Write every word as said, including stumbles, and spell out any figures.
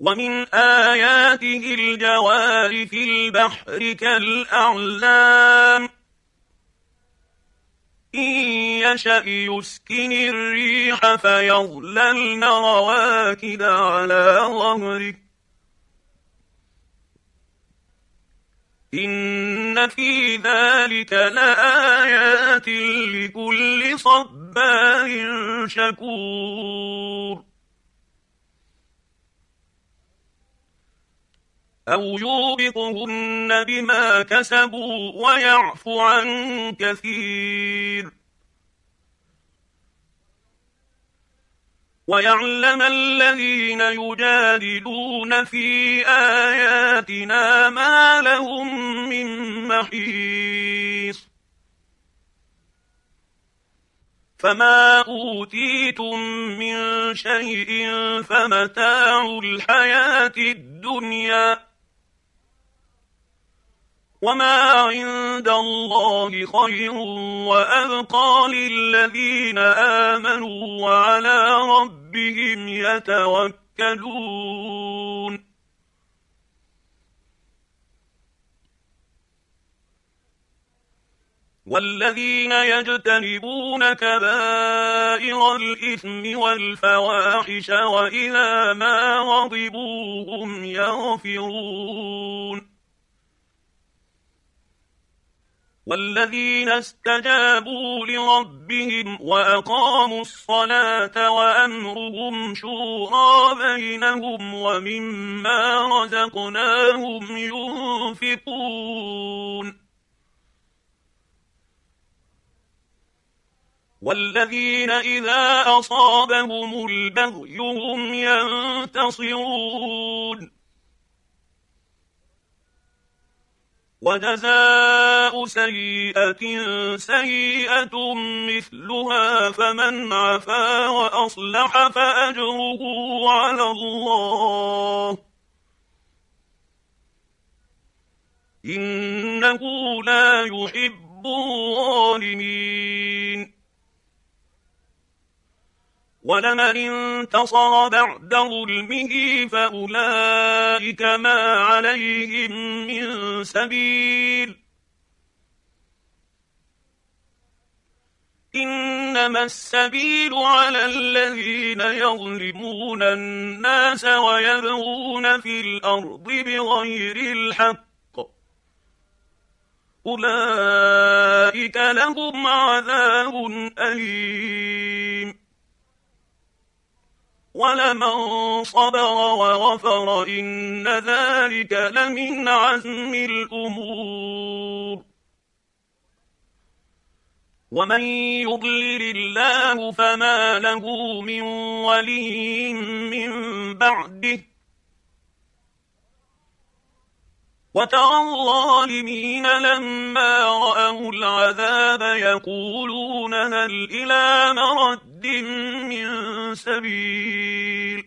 ومن آياته الجوار في البحر كالأعلام إن يشأ يسكن الريح فيظللن رواكد على ظهره إن في ذلك لآيات لكل صبار شكور أو يوبقهن بما كسبوا ويعفو عن كثير ويعلم الذين يجادلون في آياتنا ما لهم من محيص فما أوتيتم من شيء فمتاع الحياة الدنيا وما عند الله خير وأبقى للذين آمنوا وعلى ربهم يتوكلون والذين يجتنبون كبائر الإثم والفواحش وإذا ما غضبوا هم يغفرون والذين استجابوا لربهم وأقاموا الصلاة وأمرهم شورى بينهم ومما رزقناهم ينفقون والذين إذا أصابهم البغي هم ينتصرون وجزاء سيئة سيئة مثلها فمن عفا وأصلح فأجره على الله إنه لا يحب الظالمين ولمن انتصر بعد ظلمه فأولئك ما عليهم من سبيل إنما السبيل على الذين يظلمون الناس ويبغون في الأرض بغير الحق أولئك لهم عذاب أليم ولمن صبر وغفر إن ذلك لمن عزم الأمور ومن يضلل الله فما له من ولي من بعده وترى الظالمين لما رأوا العذاب يقولون هل إلى مرد من سبيل